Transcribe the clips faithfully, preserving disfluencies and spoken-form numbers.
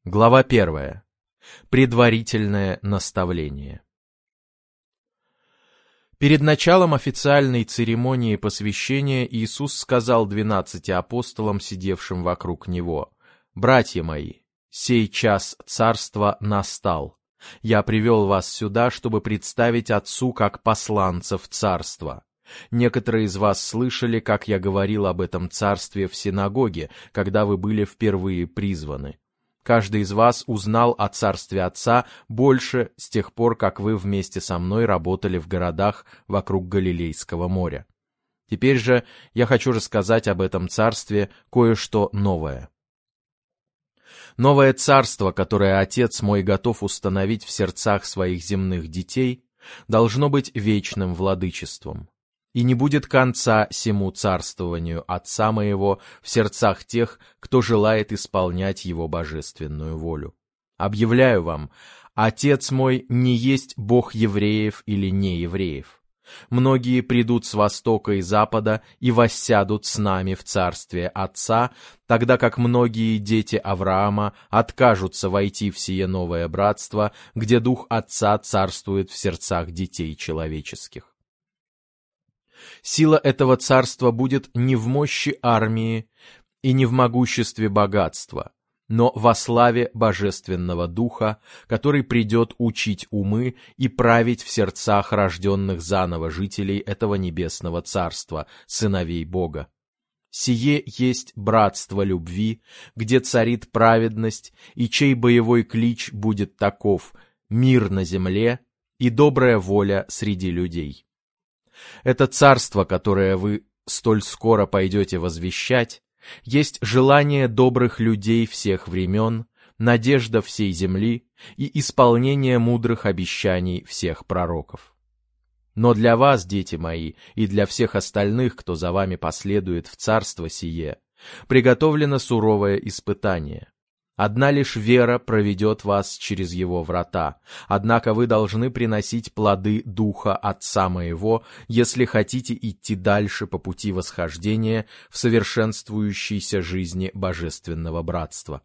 Глава первая. Предварительное наставление. Перед началом официальной церемонии посвящения Иисус сказал двенадцати апостолам, сидевшим вокруг Него: «Братья мои, сей час царства настал. Я привел вас сюда, чтобы представить Отцу как посланцев царства. Некоторые из вас слышали, как я говорил об этом царстве в синагоге, когда вы были впервые призваны. Каждый из вас узнал о царстве Отца больше с тех пор, как вы вместе со мной работали в городах вокруг Галилейского моря. Теперь же я хочу рассказать об этом царстве кое-что новое. Новое царство, которое Отец мой готов установить в сердцах своих земных детей, должно быть вечным владычеством. И не будет конца сему царствованию Отца моего в сердцах тех, кто желает исполнять его божественную волю. Объявляю вам, Отец мой не есть Бог евреев или неевреев. Многие придут с востока и запада и воссядут с нами в царстве Отца, тогда как многие дети Авраама откажутся войти в сие новое братство, где Дух Отца царствует в сердцах детей человеческих. Сила этого царства будет не в мощи армии и не в могуществе богатства, но во славе Божественного Духа, который придет учить умы и править в сердцах рожденных заново жителей этого небесного царства, сыновей Бога. Сие есть братство любви, где царит праведность, и чей боевой клич будет таков: мир на земле и добрая воля среди людей. Это царство, которое вы столь скоро пойдете возвещать, есть желание добрых людей всех времен, надежда всей земли и исполнение мудрых обещаний всех пророков. Но для вас, дети мои, и для всех остальных, кто за вами последует в царство сие, приготовлено суровое испытание. Одна лишь вера проведет вас через его врата, однако вы должны приносить плоды Духа Отца моего, если хотите идти дальше по пути восхождения в совершенствующейся жизни божественного братства.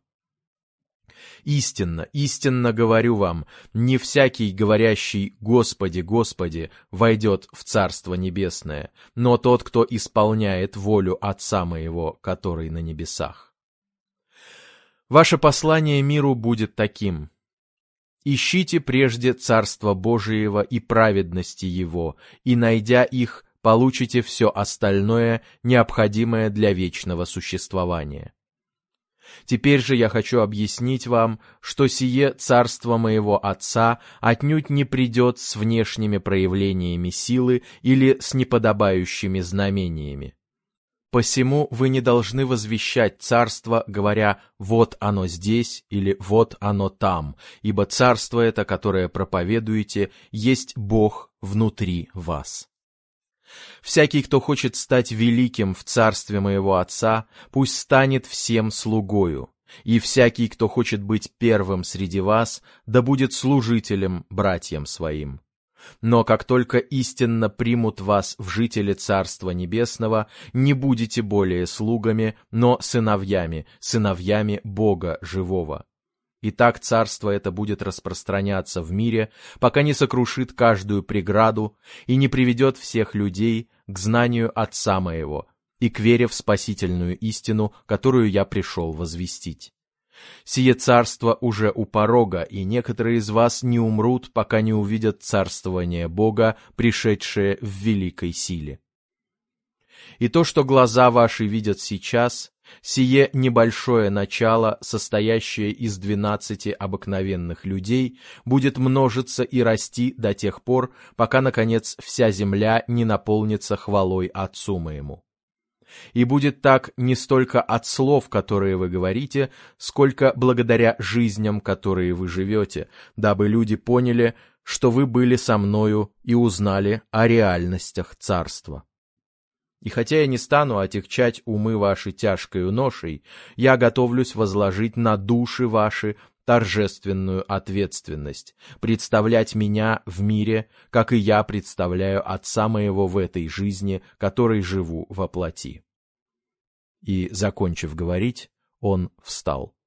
Истинно, истинно говорю вам, не всякий, говорящий «Господи, Господи», войдет в Царство Небесное, но тот, кто исполняет волю Отца моего, который на небесах. Ваше послание миру будет таким: ищите прежде Царства Божиего и праведности Его, и, найдя их, получите все остальное, необходимое для вечного существования. Теперь же я хочу объяснить вам, что сие царство моего Отца отнюдь не придет с внешними проявлениями силы или с неподобающими знамениями. Посему вы не должны возвещать царство, говоря «вот оно здесь» или «вот оно там», ибо царство это, которое проповедуете, есть Бог внутри вас. Всякий, кто хочет стать великим в царстве моего Отца, пусть станет всем слугою, и всякий, кто хочет быть первым среди вас, да будет служителем братьям своим. Но как только истинно примут вас в жители Царства Небесного, не будете более слугами, но сыновьями, сыновьями Бога Живого. И так царство это будет распространяться в мире, пока не сокрушит каждую преграду и не приведет всех людей к знанию Отца моего и к вере в спасительную истину, которую я пришел возвестить. Сие царство уже у порога, и некоторые из вас не умрут, пока не увидят царствование Бога, пришедшее в великой силе. И то, что глаза ваши видят сейчас, сие небольшое начало, состоящее из двенадцати обыкновенных людей, будет множиться и расти до тех пор, пока, наконец, вся земля не наполнится хвалой Отцу моему. И будет так не столько от слов, которые вы говорите, сколько благодаря жизням, которые вы живете, дабы люди поняли, что вы были со мною и узнали о реальностях царства. И хотя я не стану отягчать умы ваши тяжкою ношей, я готовлюсь возложить на души ваши торжественную ответственность, представлять меня в мире, как и я представляю Отца моего в этой жизни, которой живу во плоти. И, закончив говорить, он встал.